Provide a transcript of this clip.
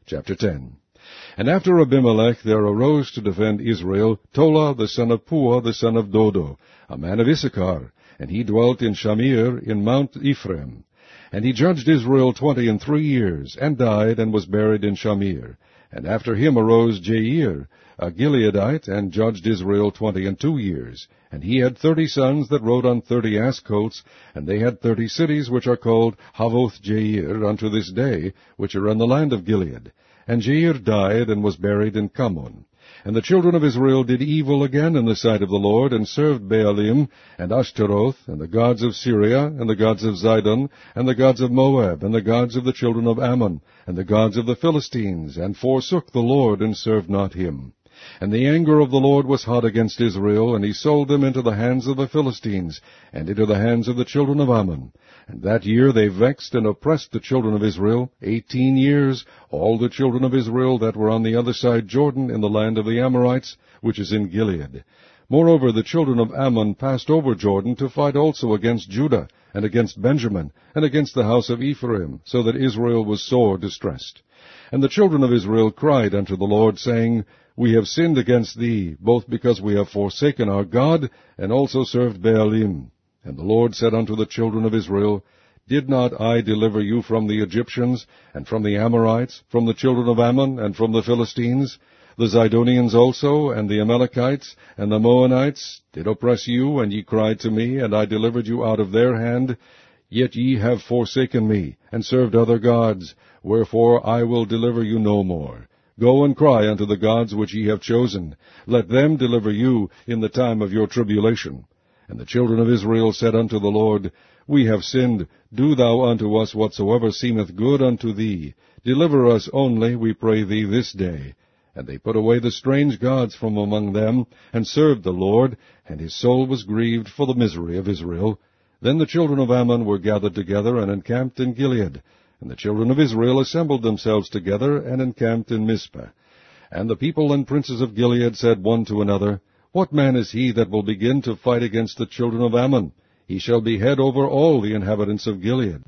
Chapter 10. And after Abimelech there arose to defend Israel Tola the son of Puah the son of Dodo, a man of Issachar, and he dwelt in Shamir in Mount Ephraim. And he judged Israel 23 years, and died, and was buried in Shamir. And after him arose Jair, a Gileadite, and judged Israel 22 years. And he had 30 sons that rode on 30 ass colts, and they had 30 cities, which are called Havoth Jair unto this day, which are in the land of Gilead. And Jair died, and was buried in Cammon. And the children of Israel did evil again in the sight of the Lord, and served Baalim, and Ashtaroth, and the gods of Syria, and the gods of Zidon, and the gods of Moab, and the gods of the children of Ammon, and the gods of the Philistines, and forsook the Lord, and served not him. And the anger of the Lord was hot against Israel, and he sold them into the hands of the Philistines, and into the hands of the children of Ammon. And that year they vexed and oppressed the children of Israel 18 years, all the children of Israel that were on the other side Jordan in the land of the Amorites, which is in Gilead. Moreover, the children of Ammon passed over Jordan to fight also against Judah, and against Benjamin, and against the house of Ephraim, so that Israel was sore distressed. And the children of Israel cried unto the Lord, saying, We have sinned against thee, both because we have forsaken our God, and also served Baalim. And the Lord said unto the children of Israel, Did not I deliver you from the Egyptians, and from the Amorites, from the children of Ammon, and from the Philistines? The Zidonians also, and the Amalekites, and the Moabites did oppress you, and ye cried to me, and I delivered you out of their hand. Yet ye have forsaken me, and served other gods, wherefore I will deliver you no more. Go and cry unto the gods which ye have chosen. Let them deliver you in the time of your tribulation. And the children of Israel said unto the Lord, We have sinned. Do thou unto us whatsoever seemeth good unto thee. Deliver us only, we pray thee, this day. And they put away the strange gods from among them, and served the Lord, and his soul was grieved for the misery of Israel. Then the children of Ammon were gathered together, and encamped in Gilead. And the children of Israel assembled themselves together, and encamped in Mizpah. And the people and princes of Gilead said one to another, What man is he that will begin to fight against the children of Ammon? He shall be head over all the inhabitants of Gilead.